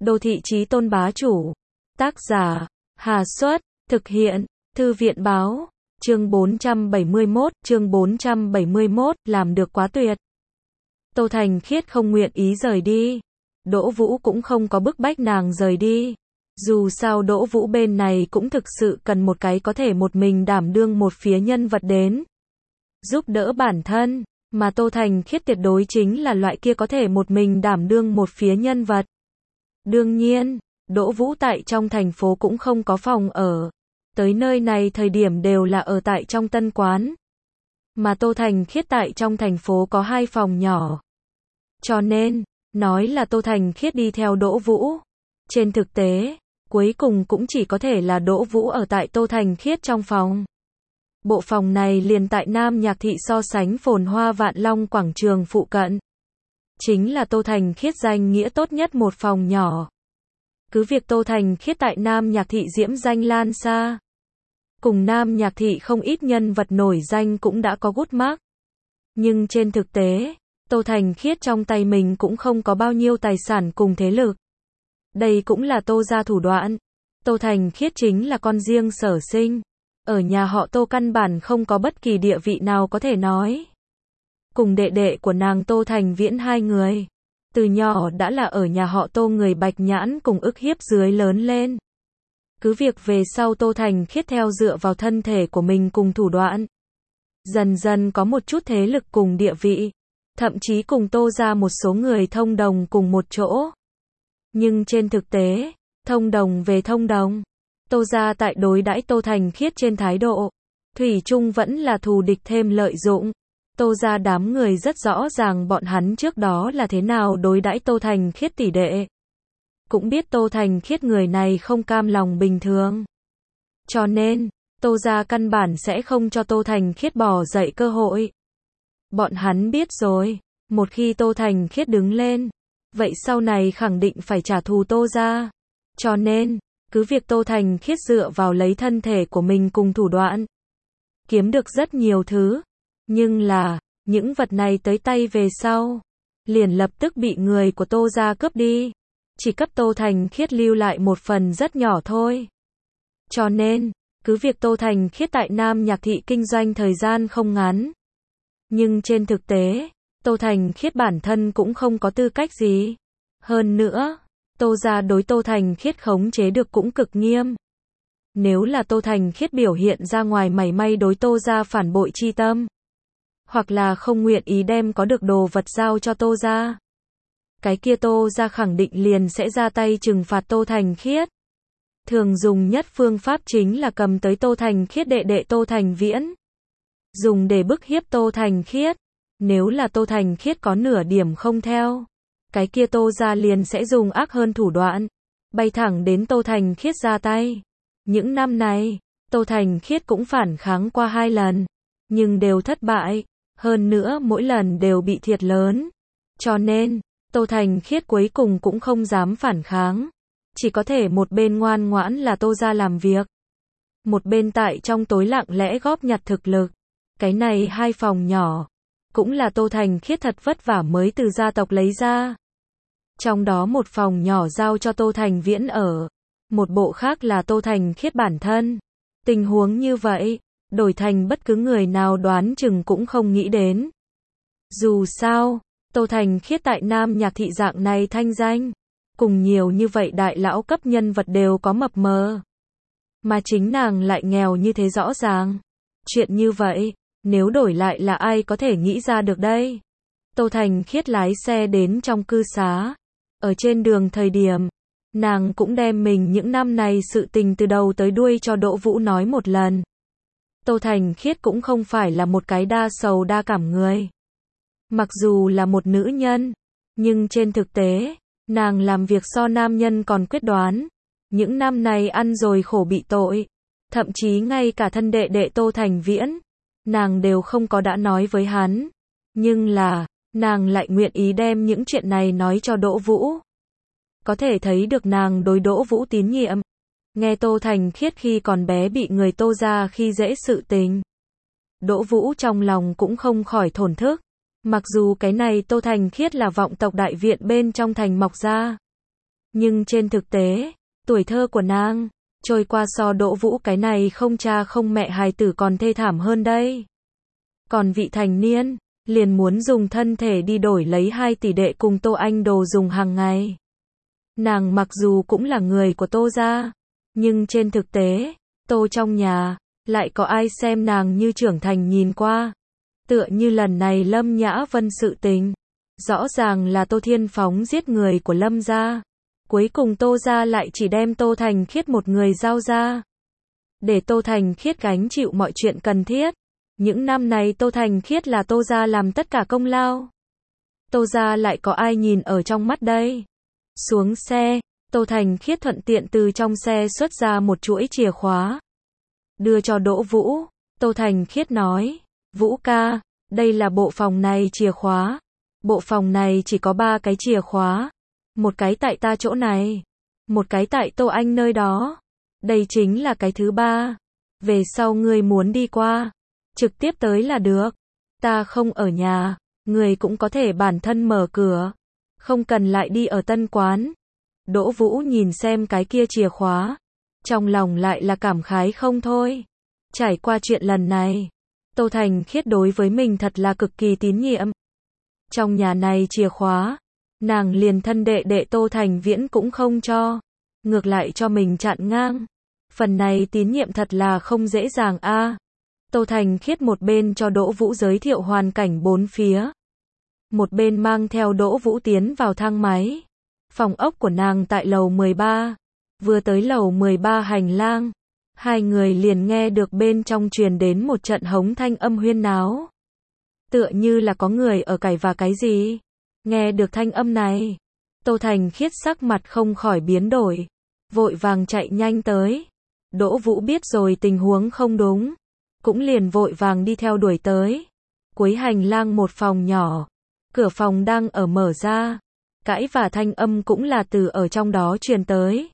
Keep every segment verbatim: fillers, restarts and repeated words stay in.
Đô thị chí tôn bá chủ. Tác giả, Hà Xuất, thực hiện, Thư viện báo, chương bốn trăm bảy mươi mốt, chương bốn trăm bảy mươi mốt, làm được quá tuyệt. Tô Thành Khiết không nguyện ý rời đi. Đỗ Vũ cũng không có bức bách nàng rời đi. Dù sao Đỗ Vũ bên này cũng thực sự cần một cái có thể một mình đảm đương một phía nhân vật đến giúp đỡ bản thân, mà Tô Thành Khiết tuyệt đối chính là loại kia có thể một mình đảm đương một phía nhân vật. Đương nhiên, Đỗ Vũ tại trong thành phố cũng không có phòng ở. Tới nơi này thời điểm đều là ở tại trong tân quán. Mà Tô Thành Khiết tại trong thành phố có hai phòng nhỏ. Cho nên, nói là Tô Thành Khiết đi theo Đỗ Vũ. Trên thực tế, cuối cùng cũng chỉ có thể là Đỗ Vũ ở tại Tô Thành Khiết trong phòng. Bộ phòng này liền tại Nam Nhạc Thị so sánh phồn hoa Vạn Long quảng trường phụ cận. Chính là Tô Thành Khiết danh nghĩa tốt nhất một phòng nhỏ. Cứ việc Tô Thành Khiết tại Nam Nhạc Thị diễm danh lan xa. Cùng Nam Nhạc Thị không ít nhân vật nổi danh cũng đã có gút mác. Nhưng trên thực tế, Tô Thành Khiết trong tay mình cũng không có bao nhiêu tài sản cùng thế lực. Đây cũng là Tô gia thủ đoạn. Tô Thành Khiết chính là con riêng sở sinh. Ở nhà họ Tô căn bản không có bất kỳ địa vị nào có thể nói. Cùng đệ đệ của nàng Tô Thành Viễn hai người. Từ nhỏ đã là ở nhà họ Tô người Bạch Nhãn cùng ức hiếp dưới lớn lên. Cứ việc về sau Tô Thành Khiết theo dựa vào thân thể của mình cùng thủ đoạn. Dần dần có một chút thế lực cùng địa vị. Thậm chí cùng Tô gia một số người thông đồng cùng một chỗ. Nhưng trên thực tế, thông đồng về thông đồng. Tô gia tại đối đãi Tô Thành Khiết trên thái độ. Thủy chung vẫn là thù địch thêm lợi dụng. Tô gia đám người rất rõ ràng bọn hắn trước đó là thế nào đối đãi Tô Thành Khiết tỷ đệ. Cũng biết Tô Thành Khiết người này không cam lòng bình thường. Cho nên, Tô gia căn bản sẽ không cho Tô Thành Khiết bỏ dậy cơ hội. Bọn hắn biết rồi, một khi Tô Thành Khiết đứng lên, vậy sau này khẳng định phải trả thù Tô gia. Cho nên, cứ việc Tô Thành Khiết dựa vào lấy thân thể của mình cùng thủ đoạn, kiếm được rất nhiều thứ. Nhưng là, những vật này tới tay về sau, liền lập tức bị người của Tô gia cướp đi. Chỉ cấp Tô Thành Khiết lưu lại một phần rất nhỏ thôi. Cho nên, cứ việc Tô Thành Khiết tại Nam Nhạc Thị kinh doanh thời gian không ngắn. Nhưng trên thực tế, Tô Thành Khiết bản thân cũng không có tư cách gì. Hơn nữa, Tô gia đối Tô Thành Khiết khống chế được cũng cực nghiêm. Nếu là Tô Thành Khiết biểu hiện ra ngoài mảy may đối Tô gia phản bội chi tâm, hoặc là không nguyện ý đem có được đồ vật giao cho Tô gia, cái kia Tô gia khẳng định liền sẽ ra tay trừng phạt Tô Thành Khiết. Thường dùng nhất phương pháp chính là cầm tới Tô Thành Khiết đệ đệ Tô Thành Viễn, dùng để bức hiếp Tô Thành Khiết. Nếu là Tô Thành Khiết có nửa điểm không theo, cái kia Tô gia liền sẽ dùng ác hơn thủ đoạn, bay thẳng đến Tô Thành Khiết ra tay. Những năm này, Tô Thành Khiết cũng phản kháng qua hai lần, nhưng đều thất bại, hơn nữa mỗi lần đều bị thiệt lớn. Cho nên, Tô Thành Khiết cuối cùng cũng không dám phản kháng, chỉ có thể một bên ngoan ngoãn là Tô gia làm việc, một bên tại trong tối lặng lẽ góp nhặt thực lực. Cái này hai phòng nhỏ, cũng là Tô Thành Khiết thật vất vả mới từ gia tộc lấy ra. Trong đó một phòng nhỏ giao cho Tô Thành Viễn ở, một bộ khác là Tô Thành Khiết bản thân. Tình huống như vậy, đổi thành bất cứ người nào đoán chừng cũng không nghĩ đến. Dù sao, Tô Thành Khiết tại Nam Nhạc Thị dạng này thanh danh, cùng nhiều như vậy đại lão cấp nhân vật đều có mập mờ. Mà chính nàng lại nghèo như thế rõ ràng. Chuyện như vậy, nếu đổi lại là ai có thể nghĩ ra được đây? Tô Thành Khiết lái xe đến trong cư xá. Ở trên đường thời điểm, nàng cũng đem mình những năm này sự tình từ đầu tới đuôi cho Đỗ Vũ nói một lần. Tô Thành Khiết cũng không phải là một cái đa sầu đa cảm người. Mặc dù là một nữ nhân, nhưng trên thực tế, nàng làm việc so nam nhân còn quyết đoán. Những năm này ăn rồi khổ bị tội. Thậm chí ngay cả thân đệ đệ Tô Thành Viễn, nàng đều không có đã nói với hắn. Nhưng là, nàng lại nguyện ý đem những chuyện này nói cho Đỗ Vũ. Có thể thấy được nàng đối Đỗ Vũ tín nhiệm. Nghe Tô Thành Khiết khi còn bé bị người Tô gia khi dễ sự tình, Đỗ Vũ trong lòng cũng không khỏi thổn thức. Mặc dù cái này Tô Thành Khiết là vọng tộc đại viện bên trong thành mọc ra, Nhưng trên thực tế, tuổi thơ của nàng, trôi qua so Đỗ Vũ cái này không cha không mẹ hài tử còn thê thảm hơn đây. Còn vị thành niên, liền muốn dùng thân thể đi đổi lấy hai tỷ đệ cùng Tô Anh đồ dùng hàng ngày. Nàng mặc dù cũng là người của Tô gia, nhưng trên thực tế, Tô trong nhà, lại có ai xem nàng như trưởng thành nhìn qua. Tựa như lần này Lâm Nhã Vân sự tình, rõ ràng là Tô Thiên Phóng giết người của Lâm gia. Cuối cùng Tô gia lại chỉ đem Tô Thành Khiết một người giao ra. Để Tô Thành Khiết gánh chịu mọi chuyện cần thiết. Những năm này Tô Thành Khiết là Tô gia làm tất cả công lao. Tô gia lại có ai nhìn ở trong mắt đây? Xuống xe, Tô Thành Khiết thuận tiện từ trong xe xuất ra một chuỗi chìa khóa. Đưa cho Đỗ Vũ, Tô Thành Khiết nói, Vũ ca, đây là bộ phòng này chìa khóa. Bộ phòng này chỉ có ba cái chìa khóa. Một cái tại ta chỗ này, một cái tại Tô Anh nơi đó. Đây chính là cái thứ ba. Về sau ngươi muốn đi qua, trực tiếp tới là được. Ta không ở nhà, ngươi cũng có thể bản thân mở cửa. Không cần lại đi ở tân quán. Đỗ Vũ nhìn xem cái kia chìa khóa. Trong lòng lại là cảm khái không thôi. Trải qua chuyện lần này, Tô Thành Khiết đối với mình thật là cực kỳ tín nhiệm. Trong nhà này chìa khóa, nàng liền thân đệ đệ Tô Thành Viễn cũng không cho. Ngược lại cho mình chặn ngang. Phần này tín nhiệm thật là không dễ dàng a. À. Tô Thành Khiết một bên cho Đỗ Vũ giới thiệu hoàn cảnh bốn phía. Một bên mang theo Đỗ Vũ tiến vào thang máy. Phòng ốc của nàng tại lầu mười ba. Vừa tới lầu mười ba hành lang, hai người liền nghe được bên trong truyền đến một trận hống thanh âm huyên náo. Tựa như là có người ở cày và cái gì. Nghe được thanh âm này, Tô Thành Khiết sắc mặt không khỏi biến đổi, vội vàng chạy nhanh tới. Đỗ Vũ biết rồi tình huống không đúng, cũng liền vội vàng đi theo đuổi tới. Cuối hành lang một phòng nhỏ, cửa phòng đang ở mở ra, cãi và thanh âm cũng là từ ở trong đó truyền tới.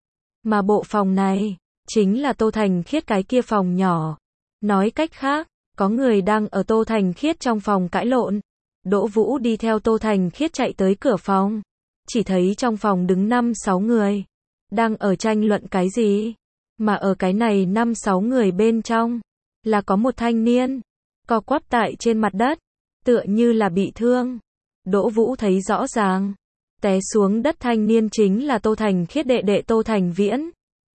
Mà bộ phòng này, chính là Tô Thành Khiết cái kia phòng nhỏ. Nói cách khác, có người đang ở Tô Thành Khiết trong phòng cãi lộn. Đỗ Vũ đi theo Tô Thành Khiết chạy tới cửa phòng. Chỉ thấy trong phòng đứng năm sáu người. Đang ở tranh luận cái gì? Mà ở cái này năm sáu người bên trong, là có một thanh niên, co quắp tại trên mặt đất, tựa như là bị thương. Đỗ Vũ thấy rõ ràng. Té xuống đất thanh niên chính là Tô Thành Khiết đệ đệ Tô Thành Viễn.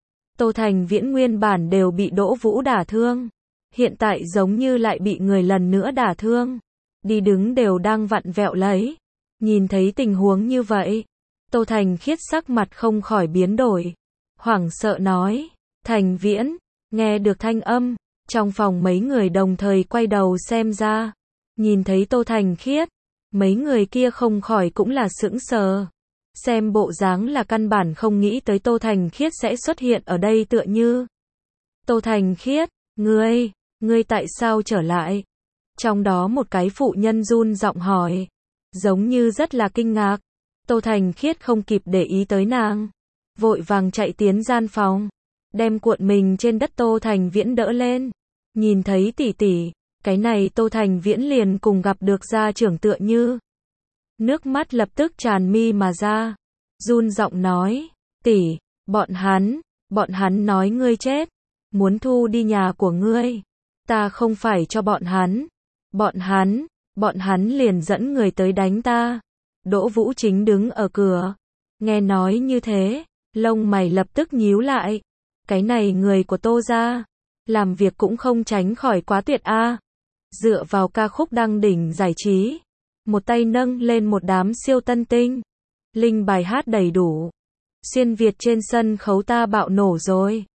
Tô Thành Viễn nguyên bản đều bị Đỗ Vũ đả thương. Hiện tại giống như lại bị người lần nữa đả thương. Đi đứng đều đang vặn vẹo lấy. Nhìn thấy tình huống như vậy, Tô Thành Khiết sắc mặt không khỏi biến đổi. Hoảng sợ nói, Thành Viễn, nghe được thanh âm. Trong phòng mấy người đồng thời quay đầu xem ra. Nhìn thấy Tô Thành Khiết, mấy người kia không khỏi cũng là sững sờ. Xem bộ dáng là căn bản không nghĩ tới Tô Thành Khiết sẽ xuất hiện ở đây tựa như. Tô Thành Khiết, ngươi, ngươi tại sao trở lại? Trong đó một cái phụ nhân run giọng hỏi, giống như rất là kinh ngạc. Tô Thành Khiết không kịp để ý tới nàng, vội vàng chạy tiến gian phòng, đem cuộn mình trên đất Tô Thành Viễn đỡ lên. Nhìn thấy tỷ tỷ, cái này Tô Thành Viễn liền cùng gặp được gia trưởng tựa như. Nước mắt lập tức tràn mi mà ra, run giọng nói, tỷ, bọn hắn, bọn hắn nói ngươi chết, muốn thu đi nhà của ngươi, ta không phải cho bọn hắn, bọn hắn, bọn hắn liền dẫn người tới đánh ta. Đỗ Vũ chính đứng ở cửa, nghe nói như thế, lông mày lập tức nhíu lại, cái này người của Tô gia, làm việc cũng không tránh khỏi quá tuyệt a. Dựa vào ca khúc đăng đỉnh giải trí, một tay nâng lên một đám siêu tân tinh, linh bài hát đầy đủ, xuyên Việt trên sân khấu ta bạo nổ rồi.